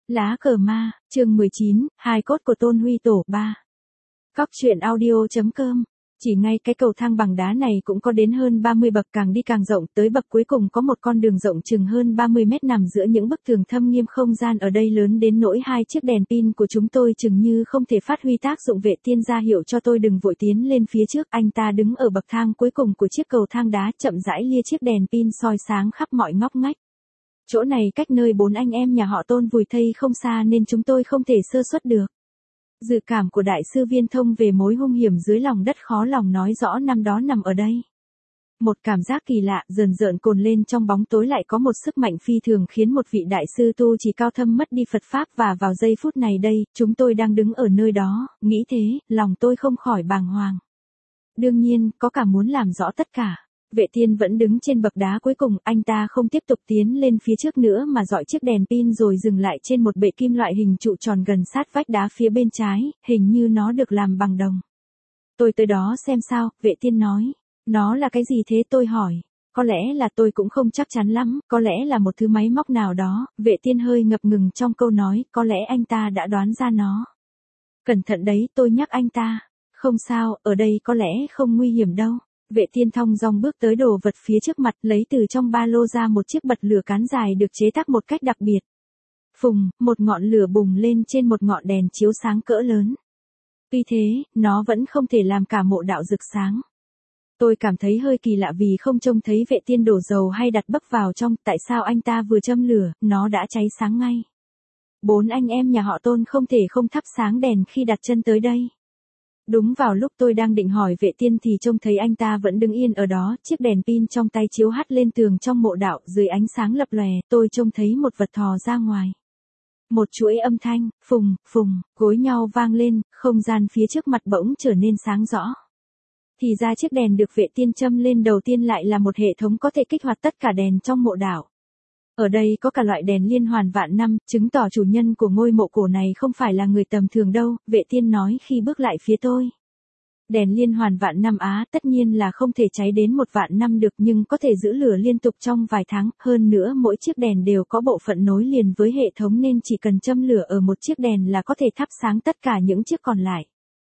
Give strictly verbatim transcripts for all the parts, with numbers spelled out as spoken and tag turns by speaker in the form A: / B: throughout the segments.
A: Lá cờ ma, chương mười chín, hai cốt của Tôn Huy Tổ ba. Cóc truyện audio.com. Chỉ ngay cái cầu thang bằng đá này cũng có đến hơn ba mươi bậc, càng đi càng rộng, tới bậc cuối cùng có một con đường rộng chừng hơn ba mươi mét nằm giữa những bức tường thâm nghiêm. Không gian ở đây lớn đến nỗi hai chiếc đèn pin của chúng tôi chừng như không thể phát huy tác dụng. Vệ Tiên ra hiệu cho tôi đừng vội tiến lên phía trước, anh ta đứng ở bậc thang cuối cùng của chiếc cầu thang đá, chậm rãi lia chiếc đèn pin soi sáng khắp mọi ngóc ngách. Chỗ này cách nơi bốn anh em nhà họ Tôn vùi thây không xa nên chúng tôi không thể sơ suất được. Dự cảm của đại sư Viên Thông về mối hung hiểm dưới lòng đất khó lòng nói rõ năm đó nằm ở đây. Một cảm giác kỳ lạ rờn rợn cồn lên trong bóng tối, lại có một sức mạnh phi thường khiến một vị đại sư tu chỉ cao thâm mất đi Phật Pháp. Và vào giây phút này đây, chúng tôi đang đứng ở nơi đó, nghĩ thế, lòng tôi không khỏi bàng hoàng. Đương nhiên, có cả muốn làm rõ tất cả. Vệ Tiên vẫn đứng trên bậc đá cuối cùng, anh ta không tiếp tục tiến lên phía trước nữa mà dọi chiếc đèn pin rồi dừng lại trên một bệ kim loại hình trụ tròn gần sát vách đá phía bên trái, hình như nó được làm bằng đồng. Tôi tới đó xem sao, Vệ Tiên nói. Nó là cái gì thế, tôi hỏi. Có lẽ là tôi cũng không chắc chắn lắm, có lẽ là một thứ máy móc nào đó. Vệ Tiên hơi ngập ngừng trong câu nói, có lẽ anh ta đã đoán ra nó. Cẩn thận đấy, tôi nhắc anh ta. Không sao, ở đây có lẽ không nguy hiểm đâu. Vệ Tiên thong dong bước tới đồ vật phía trước mặt, lấy từ trong ba lô ra một chiếc bật lửa cán dài được chế tác một cách đặc biệt. Phùng, một ngọn lửa bùng lên trên một ngọn đèn chiếu sáng cỡ lớn. Tuy thế, nó vẫn không thể làm cả mộ đạo rực sáng. Tôi cảm thấy hơi kỳ lạ vì không trông thấy Vệ Tiên đổ dầu hay đặt bấc vào trong, tại sao anh ta vừa châm lửa, nó đã cháy sáng ngay. Bốn anh em nhà họ Tôn không thể không thắp sáng đèn khi đặt chân tới đây. Đúng vào lúc tôi đang định hỏi Vệ Tiên thì trông thấy anh ta vẫn đứng yên ở đó, chiếc đèn pin trong tay chiếu hắt lên tường trong mộ đạo, dưới ánh sáng lập lòe, tôi trông thấy một vật thò ra ngoài. Một chuỗi âm thanh, phùng, phùng, gối nhau vang lên, không gian phía trước mặt bỗng trở nên sáng rõ. Thì ra chiếc đèn được Vệ Tiên châm lên đầu tiên lại là một hệ thống có thể kích hoạt tất cả đèn trong mộ đạo. Ở đây có cả loại đèn liên hoàn vạn năm, chứng tỏ chủ nhân của ngôi mộ cổ này không phải là người tầm thường đâu, Vệ Tiên nói khi bước lại phía tôi. Đèn liên hoàn vạn năm á, tất nhiên là không thể cháy đến một vạn năm được nhưng có thể giữ lửa liên tục trong vài tháng, hơn nữa mỗi chiếc đèn đều có bộ phận nối liền với hệ thống nên chỉ cần châm lửa ở một chiếc đèn là có thể thắp sáng tất cả những chiếc còn lại.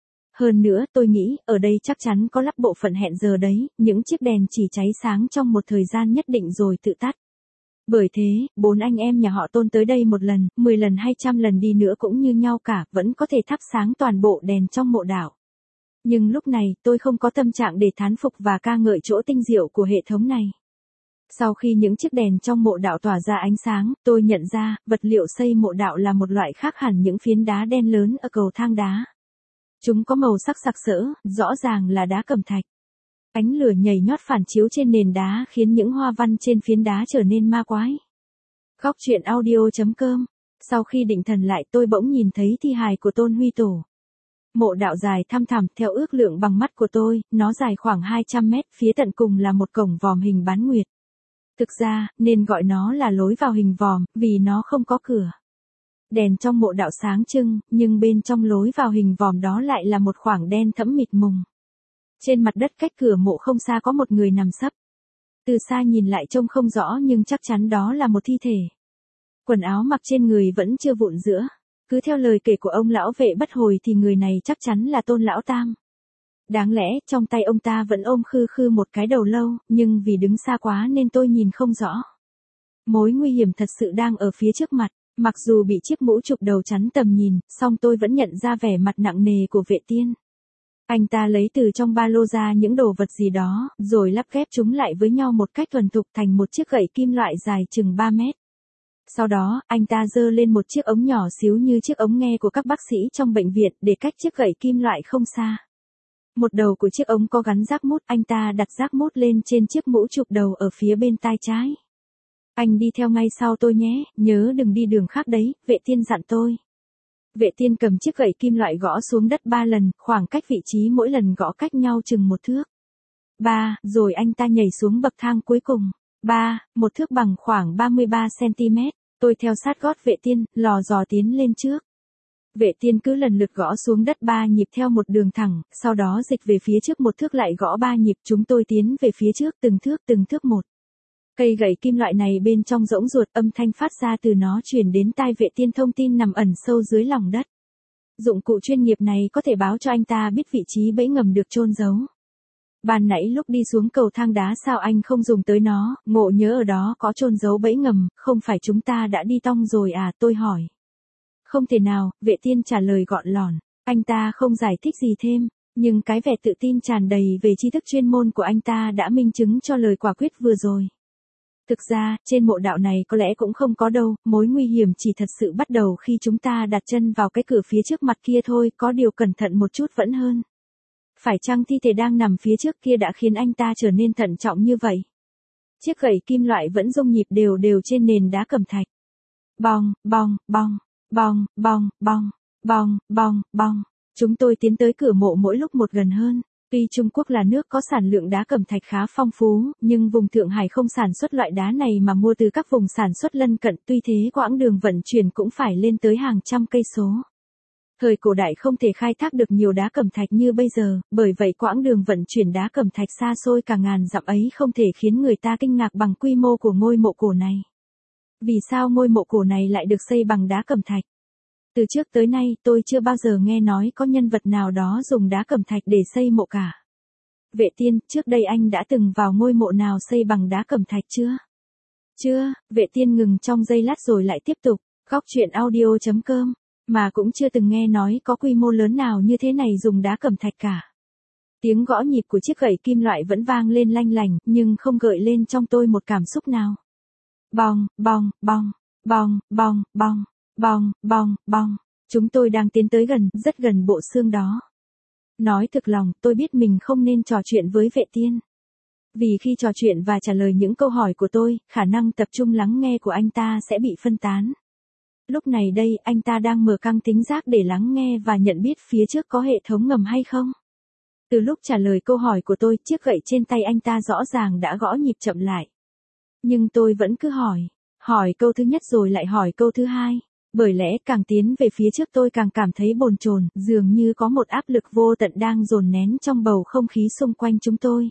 A: Hơn nữa tôi nghĩ, ở đây chắc chắn có lắp bộ phận hẹn giờ đấy, những chiếc đèn chỉ cháy sáng trong một thời gian nhất định rồi tự tắt. Bởi thế, bốn anh em nhà họ Tôn tới đây một lần, mười lần hay trăm lần đi nữa cũng như nhau cả, vẫn có thể thắp sáng toàn bộ đèn trong mộ đạo. Nhưng lúc này, tôi không có tâm trạng để thán phục và ca ngợi chỗ tinh diệu của hệ thống này. Sau khi những chiếc đèn trong mộ đạo tỏa ra ánh sáng, tôi nhận ra, vật liệu xây mộ đạo là một loại khác hẳn những phiến đá đen lớn ở cầu thang đá. Chúng có màu sắc sặc sỡ, rõ ràng là đá cẩm thạch. Ánh lửa nhảy nhót phản chiếu trên nền đá khiến những hoa văn trên phiến đá trở nên ma quái. Cóc truyện audio.com. Sau khi định thần lại tôi bỗng nhìn thấy thi hài của Tôn Huy Tổ. Mộ đạo dài thăm thẳm theo ước lượng bằng mắt của tôi, nó dài khoảng hai trăm mét, phía tận cùng là một cổng vòm hình bán nguyệt. Thực ra, nên gọi nó là lối vào hình vòm, vì nó không có cửa. Đèn trong mộ đạo sáng trưng, nhưng bên trong lối vào hình vòm đó lại là một khoảng đen thẫm mịt mùng. Trên mặt đất cách cửa mộ không xa có một người nằm sấp. Từ xa nhìn lại trông không rõ nhưng chắc chắn đó là một thi thể. Quần áo mặc trên người vẫn chưa vụn rữa. Cứ theo lời kể của ông lão Vệ Bất Hồi thì người này chắc chắn là Tôn Lão Tam. Đáng lẽ trong tay ông ta vẫn ôm khư khư một cái đầu lâu, nhưng vì đứng xa quá nên tôi nhìn không rõ. Mối nguy hiểm thật sự đang ở phía trước mặt. Mặc dù bị chiếc mũ chụp đầu chắn tầm nhìn, song tôi vẫn nhận ra vẻ mặt nặng nề của Vệ Tiên. Anh ta lấy từ trong ba lô ra những đồ vật gì đó, rồi lắp ghép chúng lại với nhau một cách thuần thục thành một chiếc gậy kim loại dài chừng ba mét. Sau đó, anh ta giơ lên một chiếc ống nhỏ xíu như chiếc ống nghe của các bác sĩ trong bệnh viện để cách chiếc gậy kim loại không xa. Một đầu của chiếc ống có gắn rác mút, anh ta đặt rác mút lên trên chiếc mũ chụp đầu ở phía bên tai trái. Anh đi theo ngay sau tôi nhé, nhớ đừng đi đường khác đấy, Vệ Tiên dặn tôi. Vệ Tiên cầm chiếc gậy kim loại gõ xuống đất ba lần, khoảng cách vị trí mỗi lần gõ cách nhau chừng một thước. Ba, rồi anh ta nhảy xuống bậc thang cuối cùng. Ba, một thước bằng khoảng ba mươi ba xăng-ti-mét. Tôi theo sát gót Vệ Tiên, lò dò tiến lên trước. Vệ Tiên cứ lần lượt gõ xuống đất ba nhịp theo một đường thẳng, sau đó dịch về phía trước một thước lại gõ ba nhịp, chúng tôi tiến về phía trước từng thước từng thước một. Cây gậy kim loại này bên trong rỗng ruột, âm thanh phát ra từ nó truyền đến tai Vệ Tiên thông tin nằm ẩn sâu dưới lòng đất. Dụng cụ chuyên nghiệp này có thể báo cho anh ta biết vị trí bẫy ngầm được chôn giấu. Ban nãy lúc đi xuống cầu thang đá sao anh không dùng tới nó, ngộ nhớ ở đó có chôn giấu bẫy ngầm, không phải chúng ta đã đi tong rồi à, tôi hỏi. Không thể nào, Vệ Tiên trả lời gọn lỏn, anh ta không giải thích gì thêm, nhưng cái vẻ tự tin tràn đầy về tri thức chuyên môn của anh ta đã minh chứng cho lời quả quyết vừa rồi. Thực ra, trên mộ đạo này có lẽ cũng không có đâu, mối nguy hiểm chỉ thật sự bắt đầu khi chúng ta đặt chân vào cái cửa phía trước mặt kia thôi, có điều cẩn thận một chút vẫn hơn. Phải chăng thi thể đang nằm phía trước kia đã khiến anh ta trở nên thận trọng như vậy? Chiếc gậy kim loại vẫn rung nhịp đều đều trên nền đá cẩm thạch. Bong, bong, bong, bong, bong, bong, bong, bong, bong. Chúng tôi tiến tới cửa mộ mỗi lúc một gần hơn. Tuy Trung Quốc là nước có sản lượng đá cẩm thạch khá phong phú, nhưng vùng Thượng Hải không sản xuất loại đá này mà mua từ các vùng sản xuất lân cận, tuy thế quãng đường vận chuyển cũng phải lên tới hàng trăm cây số. Thời cổ đại không thể khai thác được nhiều đá cẩm thạch như bây giờ, bởi vậy quãng đường vận chuyển đá cẩm thạch xa xôi cả ngàn dặm ấy không thể khiến người ta kinh ngạc bằng quy mô của ngôi mộ cổ này. Vì sao ngôi mộ cổ này lại được xây bằng đá cẩm thạch? Từ trước tới nay tôi chưa bao giờ nghe nói có nhân vật nào đó dùng đá cẩm thạch để xây mộ cả. Vệ Tiên, trước đây anh đã từng vào ngôi mộ nào xây bằng đá cẩm thạch chưa? Chưa, Vệ Tiên ngừng trong giây lát rồi lại tiếp tục, góc chuyện audio chấm com, mà cũng chưa từng nghe nói có quy mô lớn nào như thế này dùng đá cẩm thạch cả. Tiếng gõ nhịp của chiếc gậy kim loại vẫn vang lên lanh lành, nhưng không gợi lên trong tôi một cảm xúc nào. Bong, bong, bong, bong, bong, bong. Bong, bong, bong, chúng tôi đang tiến tới gần, rất gần bộ xương đó. Nói thực lòng, tôi biết mình không nên trò chuyện với Vệ Tiên. Vì khi trò chuyện và trả lời những câu hỏi của tôi, khả năng tập trung lắng nghe của anh ta sẽ bị phân tán. Lúc này đây, anh ta đang mở căng thính giác để lắng nghe và nhận biết phía trước có hệ thống ngầm hay không. Từ lúc trả lời câu hỏi của tôi, chiếc gậy trên tay anh ta rõ ràng đã gõ nhịp chậm lại. Nhưng tôi vẫn cứ hỏi, hỏi câu thứ nhất rồi lại hỏi câu thứ hai. Bởi lẽ càng tiến về phía trước tôi càng cảm thấy bồn chồn, dường như có một áp lực vô tận đang dồn nén trong bầu không khí xung quanh chúng tôi.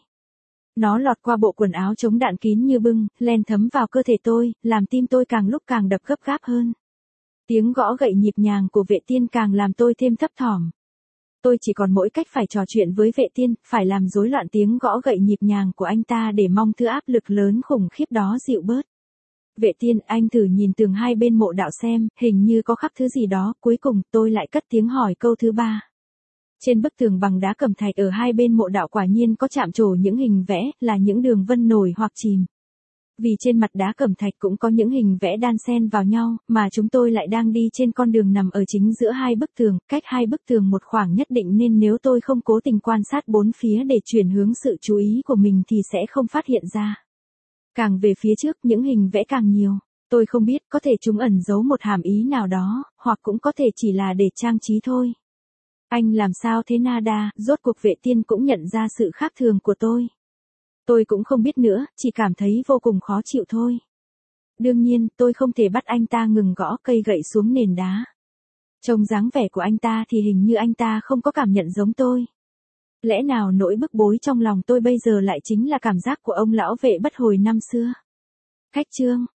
A: Nó lọt qua bộ quần áo chống đạn kín như bưng, len thấm vào cơ thể tôi, làm tim tôi càng lúc càng đập gấp gáp hơn. Tiếng gõ gậy nhịp nhàng của Vệ Tiên càng làm tôi thêm thấp thỏm. Tôi chỉ còn mỗi cách phải trò chuyện với Vệ Tiên, phải làm rối loạn tiếng gõ gậy nhịp nhàng của anh ta để mong thứ áp lực lớn khủng khiếp đó dịu bớt. Vệ Tiên, anh thử nhìn tường hai bên mộ đạo xem, hình như có khắc thứ gì đó, cuối cùng tôi lại cất tiếng hỏi câu thứ ba. Trên bức tường bằng đá cẩm thạch ở hai bên mộ đạo quả nhiên có chạm trổ những hình vẽ, là những đường vân nổi hoặc chìm. Vì trên mặt đá cẩm thạch cũng có những hình vẽ đan xen vào nhau, mà chúng tôi lại đang đi trên con đường nằm ở chính giữa hai bức tường, cách hai bức tường một khoảng nhất định nên nếu tôi không cố tình quan sát bốn phía để chuyển hướng sự chú ý của mình thì sẽ không phát hiện ra. Càng về phía trước những hình vẽ càng nhiều, tôi không biết có thể chúng ẩn giấu một hàm ý nào đó, hoặc cũng có thể chỉ là để trang trí thôi. Anh làm sao thế Nada, rốt cuộc Vệ Tiên cũng nhận ra sự khác thường của tôi. Tôi cũng không biết nữa, chỉ cảm thấy vô cùng khó chịu thôi. Đương nhiên, tôi không thể bắt anh ta ngừng gõ cây gậy xuống nền đá. Trông dáng vẻ của anh ta thì hình như anh ta không có cảm nhận giống tôi. Lẽ nào nỗi bức bối trong lòng tôi bây giờ lại chính là cảm giác của ông lão vệ bất hồi năm xưa? Khách chương